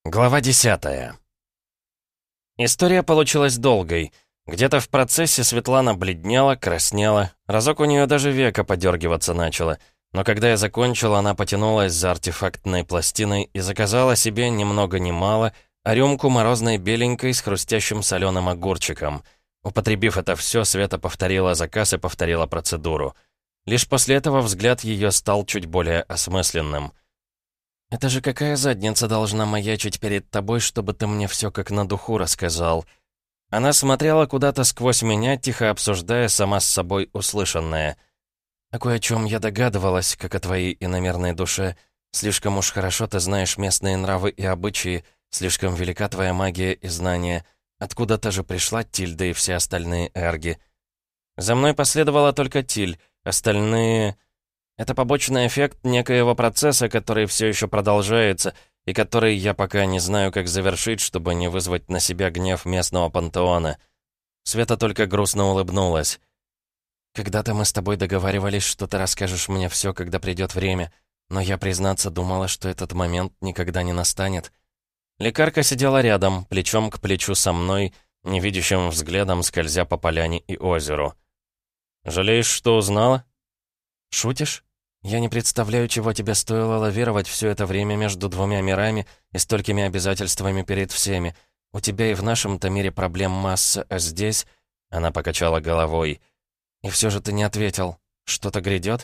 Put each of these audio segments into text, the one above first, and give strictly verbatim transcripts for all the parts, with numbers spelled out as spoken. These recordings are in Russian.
Глава десятая. История получилась долгой. Где-то в процессе Светлана бледнела, краснела, разок у нее даже века подергиваться начало. Но когда я закончил, она потянулась за артефактной пластиной и заказала себе ни много ни мало, а рюмку морозной беленькой с хрустящим соленым огурчиком. Употребив это все, Света повторила заказ и повторила процедуру. Лишь после этого взгляд ее стал чуть более осмысленным. «Это же какая задница должна маячить перед тобой, чтобы ты мне все как на духу рассказал?» Она смотрела куда-то сквозь меня, тихо обсуждая сама с собой услышанное. «А кое о чем я догадывалась, как о твоей иномерной душе. Слишком уж хорошо ты знаешь местные нравы и обычаи, слишком велика твоя магия и знания. Откуда-то же пришла Тильда и все остальные эрги». За мной последовала только Тиль, остальные... Это побочный эффект некоего процесса, который все еще продолжается, и который я пока не знаю, как завершить, чтобы не вызвать на себя гнев местного пантеона. Света только грустно улыбнулась. «Когда-то мы с тобой договаривались, что ты расскажешь мне все, когда придет время, но я, признаться, думала, что этот момент никогда не настанет». Лекарка сидела рядом, плечом к плечу со мной, невидящим взглядом скользя по поляне и озеру. «Жалеешь, что узнала?» «Шутишь? Я не представляю, чего тебе стоило лавировать все это время между двумя мирами и столькими обязательствами перед всеми. У тебя и в нашем-то мире проблем масса, а здесь...» Она покачала головой. «И все же ты не ответил. Что-то грядет?»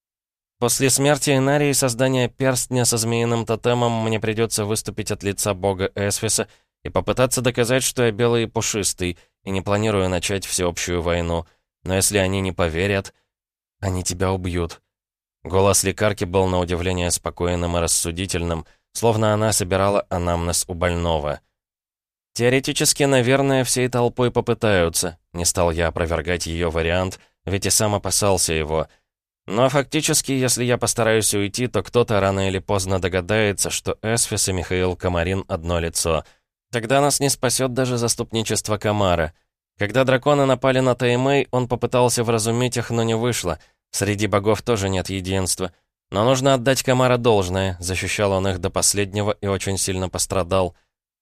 «После смерти Инарии и создания перстня со змеиным тотемом мне придется выступить от лица бога Эсфиса и попытаться доказать, что я белый и пушистый, и не планирую начать всеобщую войну. Но если они не поверят, они тебя убьют». Голос лекарки был на удивление спокойным и рассудительным, словно она собирала анамнез у больного. «Теоретически, наверное, всей толпой попытаются», — не стал я опровергать ее вариант, ведь и сам опасался его. «Но фактически, если я постараюсь уйти, то кто-то рано или поздно догадается, что Эсфис и Михаил Комарин одно лицо. Тогда нас не спасет даже заступничество Комара. Когда драконы напали на Таймэй, он попытался вразумить их, но не вышло. Среди богов тоже нет единства. Но нужно отдать Комара должное, защищал он их до последнего и очень сильно пострадал.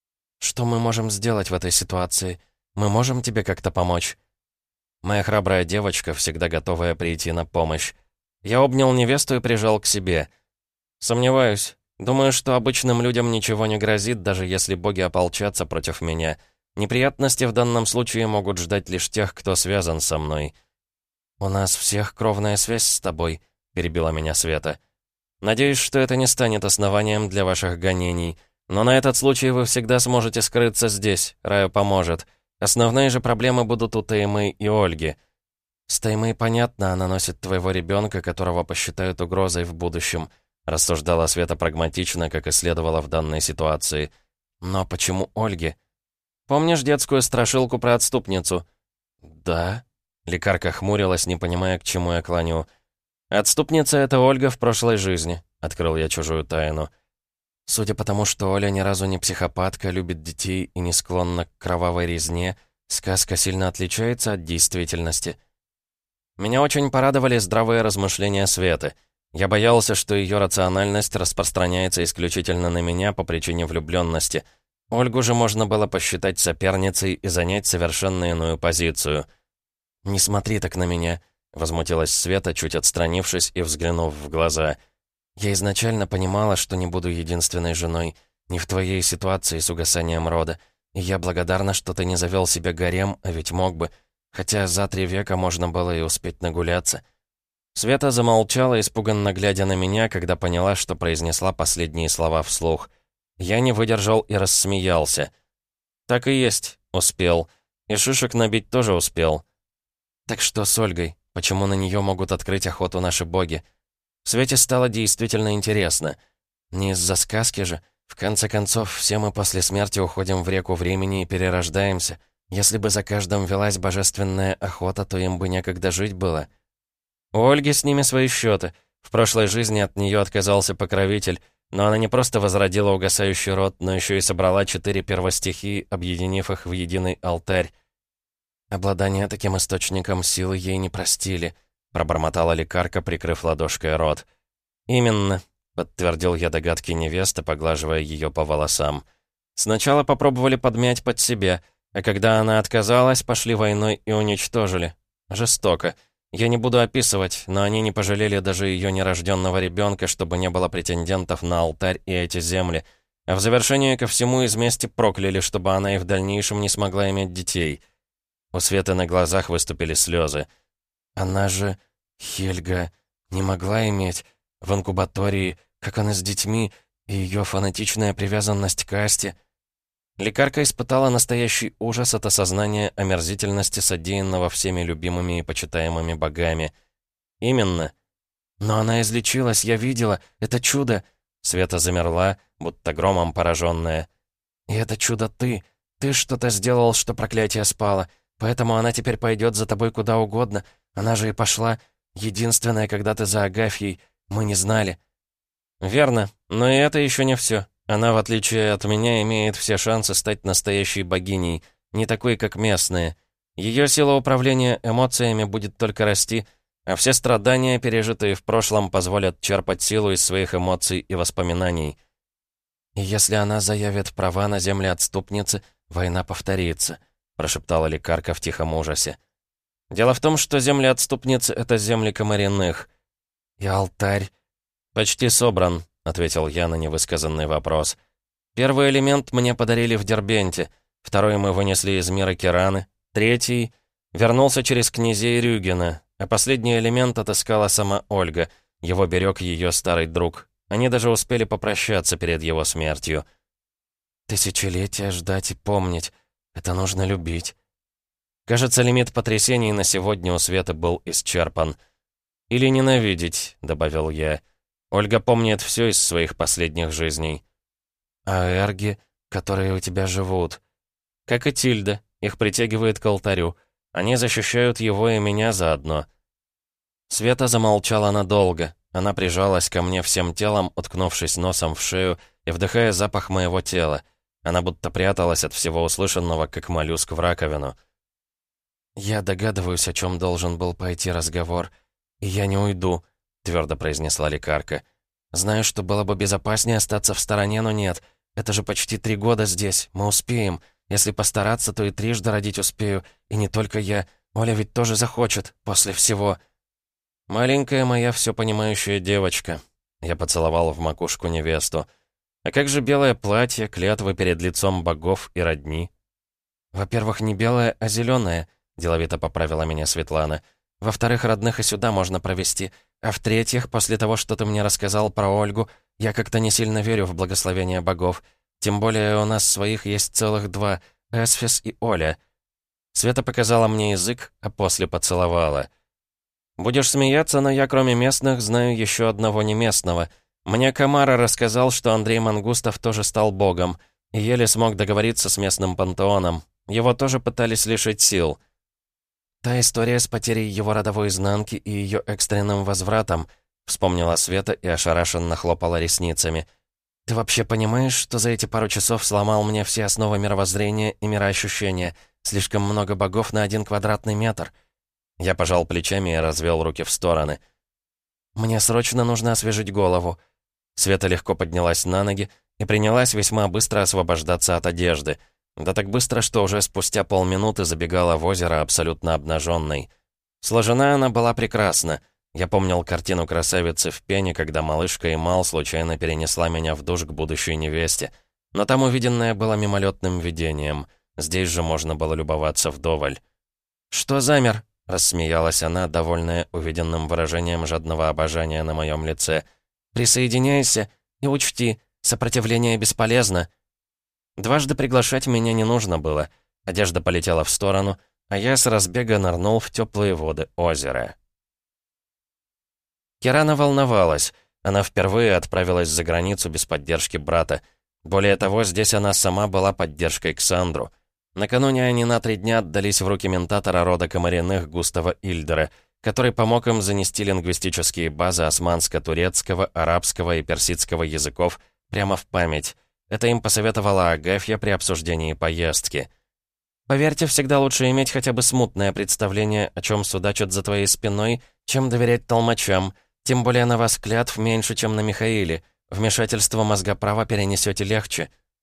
Что мы можем сделать в этой ситуации? Мы можем тебе как-то помочь?» Моя храбрая девочка, всегда готовая прийти на помощь. Я обнял невесту и прижал к себе. «Сомневаюсь. Думаю, что обычным людям ничего не грозит, даже если боги ополчатся против меня. Неприятности в данном случае могут ждать лишь тех, кто связан со мной». «У нас всех кровная связь с тобой», — перебила меня Света. «Надеюсь, что это не станет основанием для ваших гонений. Но на этот случай вы всегда сможете скрыться здесь. Раю поможет. Основные же проблемы будут у Таймэй и Ольги». «С Таймэй понятно, она носит твоего ребенка, которого посчитают угрозой в будущем», — рассуждала Света прагматично, как и следовало в данной ситуации. «Но почему Ольге?» «Помнишь детскую страшилку про отступницу?» «Да». Лекарка хмурилась, не понимая, к чему я клоню. «Отступница — это Ольга в прошлой жизни», — открыл я чужую тайну. «Судя по тому, что Оля ни разу не психопатка, любит детей и не склонна к кровавой резне, сказка сильно отличается от действительности». Меня очень порадовали здравые размышления Светы. Я боялся, что ее рациональность распространяется исключительно на меня по причине влюбленности. Ольгу же можно было посчитать соперницей и занять совершенно иную позицию. «Не смотри так на меня», — возмутилась Света, чуть отстранившись и взглянув в глаза. «Я изначально понимала, что не буду единственной женой, не в твоей ситуации с угасанием рода, и я благодарна, что ты не завел себе гарем, а ведь мог бы, хотя за три века можно было и успеть нагуляться». Света замолчала, испуганно глядя на меня, когда поняла, что произнесла последние слова вслух. Я не выдержал и рассмеялся. «Так и есть, успел. И шишек набить тоже успел». «Так что с Ольгой? Почему на нее могут открыть охоту наши боги?» Свете стало действительно интересно. Не из-за сказки же. В конце концов, все мы после смерти уходим в реку времени и перерождаемся. Если бы за каждым велась божественная охота, то им бы некогда жить было. У Ольги с ними свои счеты. В прошлой жизни от нее отказался покровитель, но она не просто возродила угасающий род, но еще и собрала четыре первостихии, объединив их в единый алтарь. «Обладание таким источником силы ей не простили», — пробормотала лекарка, прикрыв ладошкой рот. «Именно», — подтвердил я догадки невесты, поглаживая ее по волосам. Сначала попробовали подмять под себя, а когда она отказалась, пошли войной и уничтожили. Жестоко. Я не буду описывать, но они не пожалели даже ее нерожденного ребенка, чтобы не было претендентов на алтарь и эти земли. А в завершение ко всему из мести прокляли, чтобы она и в дальнейшем не смогла иметь детей. У Светы на глазах выступили слезы. Она же, Хельга, не могла иметь в инкубатории, как она с детьми, и ее фанатичная привязанность к Асте. Лекарка испытала настоящий ужас от осознания омерзительности содеянного всеми любимыми и почитаемыми богами. «Именно. Но она излечилась, я видела. Это чудо!» Света замерла, будто громом пораженная. «И это чудо ты. Ты что-то сделал, что проклятие спало. Поэтому она теперь пойдет за тобой куда угодно. Она же и пошла. Единственная, когда ты за Агафьей. Мы не знали». «Верно. Но и это еще не все. Она, в отличие от меня, имеет все шансы стать настоящей богиней, не такой, как местные. Ее сила управления эмоциями будет только расти, а все страдания, пережитые в прошлом, позволят черпать силу из своих эмоций и воспоминаний. «И если она заявит права на земли отступницы, война повторится», прошептала лекарка в тихом ужасе. «Дело в том, что земли отступницы — это земли комариных. И алтарь почти собран», — ответил я на невысказанный вопрос. «Первый элемент мне подарили в Дербенте, второй мы вынесли из мира Кираны, третий вернулся через князей Рюгена, а последний элемент отыскала сама Ольга, его берег ее старый друг. Они даже успели попрощаться перед его смертью». «Тысячелетия ждать и помнить. Это нужно любить». Кажется, лимит потрясений на сегодня у Светы был исчерпан. «Или ненавидеть», — добавил я. Ольга помнит все из своих последних жизней. «А эрги, которые у тебя живут?» «Как и Тильда, их притягивает к алтарю. Они защищают его и меня заодно». Света замолчала надолго. Она прижалась ко мне всем телом, уткнувшись носом в шею и вдыхая запах моего тела. Она будто пряталась от всего услышанного, как моллюск в раковину. «Я догадываюсь, о чем должен был пойти разговор, и я не уйду», — твердо произнесла лекарка. «Знаю, что было бы безопаснее остаться в стороне, но нет. Это же почти три года здесь. Мы успеем. Если постараться, то и трижды родить успею. И не только я. Оля ведь тоже захочет, после всего». «Маленькая моя все понимающая девочка». Я поцеловал в макушку невесту. «А как же белое платье, клятвы перед лицом богов и родни?» «Во-первых, не белое, а зеленое», — деловито поправила меня Светлана. «Во-вторых, родных и сюда можно провести. А в-третьих, после того, что ты мне рассказал про Ольгу, я как-то не сильно верю в благословение богов. Тем более у нас своих есть целых два — Эсфис и Оля». Света показала мне язык, а после поцеловала. «Будешь смеяться, но я, кроме местных, знаю еще одного неместного. Мне Камара рассказал, что Андрей Мангустов тоже стал богом, и еле смог договориться с местным пантеоном. Его тоже пытались лишить сил». «Та история с потерей его родовой изнанки и ее экстренным возвратом», вспомнила Света и ошарашенно хлопала ресницами. «Ты вообще понимаешь, что за эти пару часов сломал мне все основы мировоззрения и мироощущения? Слишком много богов на один квадратный метр». Я пожал плечами и развел руки в стороны. «Мне срочно нужно освежить голову». Света легко поднялась на ноги и принялась весьма быстро освобождаться от одежды. Да так быстро, что уже спустя полминуты забегала в озеро абсолютно обнаженной. Сложена она была прекрасно. Я помнил картину красавицы в пене, когда малышка Эмал случайно перенесла меня в душ к будущей невесте. Но там увиденное было мимолетным видением. Здесь же можно было любоваться вдоволь. «Что замер?» — рассмеялась она, довольная увиденным выражением жадного обожания на моем лице. «Присоединяйся и учти, сопротивление бесполезно». Дважды приглашать меня не нужно было. Одежда полетела в сторону, а я с разбега нырнул в теплые воды озера. Кирана волновалась. Она впервые отправилась за границу без поддержки брата. Более того, здесь она сама была поддержкой Ксандру. Накануне они на три дня отдались в руки ментатора рода Комариных Густава Ильдера, который помог им занести лингвистические базы османско-турецкого, арабского и персидского языков прямо в память. Это им посоветовала Агафья при обсуждении поездки. «Поверьте, всегда лучше иметь хотя бы смутное представление, о чем судачат за твоей спиной, чем доверять толмачам, тем более на вас клятв меньше, чем на Михаиле. Вмешательство мозгоправа перенесете легче».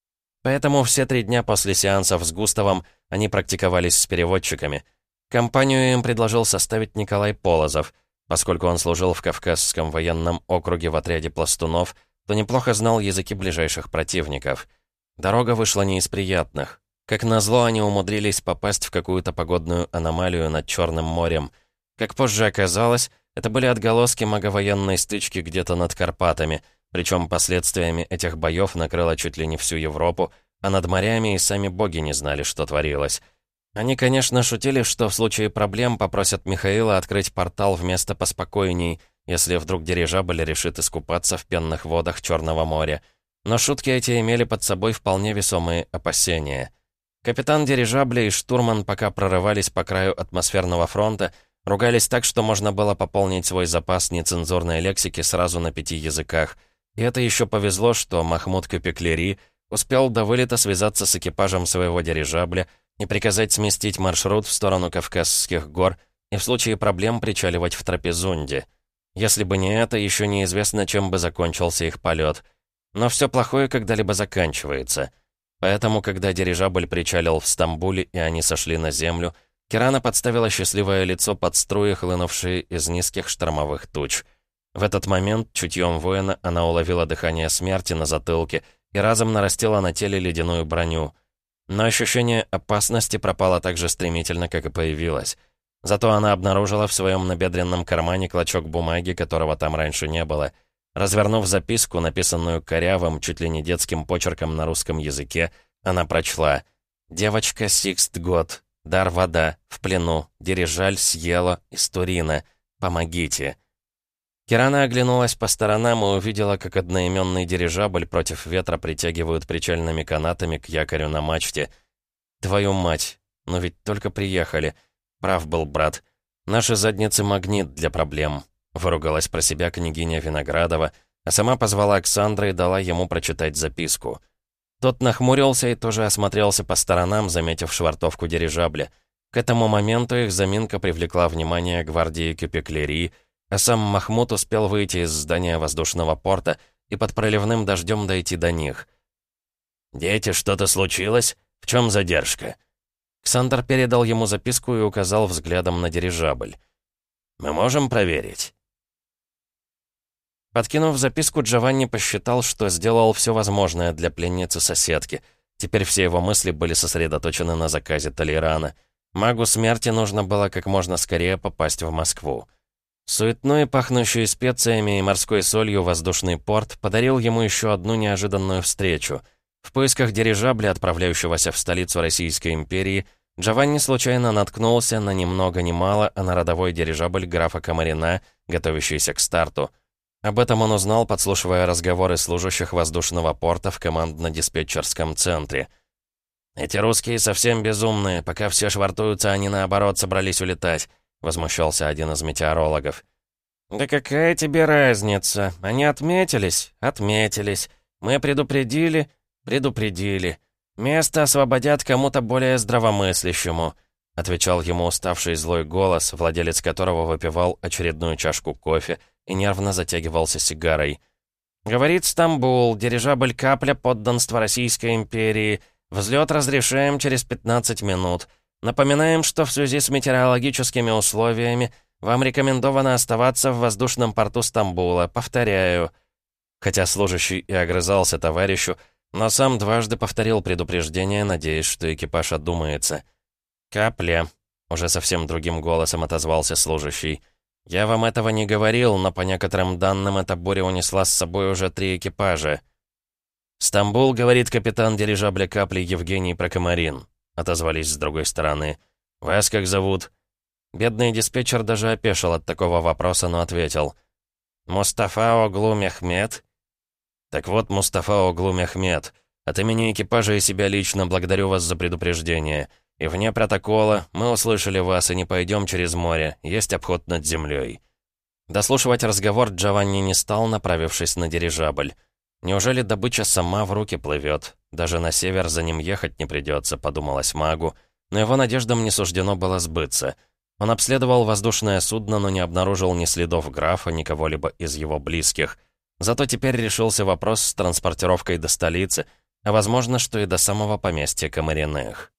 Поэтому все три дня после сеансов с Густавом они практиковались с переводчиками. Компанию им предложил составить Николай Полозов. Поскольку он служил в Кавказском военном округе в отряде пластунов, то неплохо знал языки ближайших противников. Дорога вышла не из приятных. Как назло, они умудрились попасть в какую-то погодную аномалию над Черным морем. Как позже оказалось, это были отголоски маговоенной стычки где-то над Карпатами, причем последствиями этих боев накрыло чуть ли не всю Европу, а над морями и сами боги не знали, что творилось. Они, конечно, шутили, что в случае проблем попросят Михаила открыть портал в место поспокойней, если вдруг дирижабль решит искупаться в пенных водах Черного моря. Но шутки эти имели под собой вполне весомые опасения. Капитан дирижабля и штурман, пока прорывались по краю атмосферного фронта, ругались так, что можно было пополнить свой запас нецензурной лексики сразу на пяти языках. И это еще повезло, что Махмуд Капеклери успел до вылета связаться с экипажем своего дирижабля и приказать сместить маршрут в сторону Кавказских гор и в случае проблем причаливать в Трапезунде. Если бы не это, еще неизвестно, чем бы закончился их полет. Но все плохое когда-либо заканчивается. Поэтому, когда дирижабль причалил в Стамбуле и они сошли на землю, Кирана подставила счастливое лицо под струи, хлынувшие из низких штормовых туч. В этот момент чутьем воина она уловила дыхание смерти на затылке и разом нарастила на теле ледяную броню. Но ощущение опасности пропало так же стремительно, как и появилось. Зато она обнаружила в своем набедренном кармане клочок бумаги, которого там раньше не было. Развернув записку, написанную корявым, чуть ли не детским почерком на русском языке, она прочла: «Девочка, Сикст год. Дар вода. В плену. Дирижаль съела. Из Турина. Помогите». Кирана оглянулась по сторонам и увидела, как одноименный дирижабль против ветра притягивают причальными канатами к якорю на мачте. «Твою мать! Но ведь только приехали. Прав был брат. Наши задницы магнит для проблем», — выругалась про себя княгиня Виноградова, а сама позвала Оксандра и дала ему прочитать записку. Тот нахмурился и тоже осмотрелся по сторонам, заметив швартовку дирижабля. К этому моменту их заминка привлекла внимание гвардии Капеклери, а сам Махмуд успел выйти из здания воздушного порта и под проливным дождем дойти до них. «Дети, что-то случилось? В чем задержка?» Ксандр передал ему записку и указал взглядом на дирижабль. «Мы можем проверить?» Подкинув записку, Джованни посчитал, что сделал все возможное для пленницы-соседки. Теперь все его мысли были сосредоточены на заказе Толерана. Магу смерти нужно было как можно скорее попасть в Москву. Суетной, пахнущий специями и морской солью воздушный порт подарил ему еще одну неожиданную встречу. В поисках дирижабля, отправляющегося в столицу Российской империи, Джованни случайно наткнулся на ни много ни мало, а на родовой дирижабль графа Комарина, готовящийся к старту. Об этом он узнал, подслушивая разговоры служащих воздушного порта в командно-диспетчерском центре. «Эти русские совсем безумные, пока все швартуются, они наоборот собрались улетать», — возмущался один из метеорологов. «Да какая тебе разница? Они отметились? Отметились. Мы предупредили? Предупредили. Место освободят кому-то более здравомыслящему», — отвечал ему уставший злой голос, владелец которого выпивал очередную чашку кофе и нервно затягивался сигарой. «Говорит Стамбул, дирижабль «Капля» подданства Российской империи. Взлет разрешаем через пятнадцать минут. Напоминаем, что в связи с метеорологическими условиями вам рекомендовано оставаться в воздушном порту Стамбула. Повторяю». Хотя служащий и огрызался товарищу, но сам дважды повторил предупреждение, надеясь, что экипаж одумается. «Капля», — уже совсем другим голосом отозвался служащий. «Я вам этого не говорил, но по некоторым данным эта буря унесла с собой уже три экипажа». «Стамбул», — говорит капитан дирижабля «Капли» Евгений Прокомарин. Отозвались с другой стороны. «Вас как зовут?» Бедный диспетчер даже опешил от такого вопроса, но ответил. «Мустафа Оглу Мехмед». «Так вот, Мустафа Оглу Мехмед, от имени экипажа и себя лично благодарю вас за предупреждение. И вне протокола мы услышали вас и не пойдем через море, есть обход над землей». Дослушивать разговор Джованни не стал, направившись на дирижабль. Неужели добыча сама в руки плывет? Даже на север за ним ехать не придется, подумалось магу. Но его надеждам не суждено было сбыться. Он обследовал воздушное судно, но не обнаружил ни следов графа, ни кого-либо из его близких. Зато теперь решился вопрос с транспортировкой до столицы, а возможно, что и до самого поместья Камариных.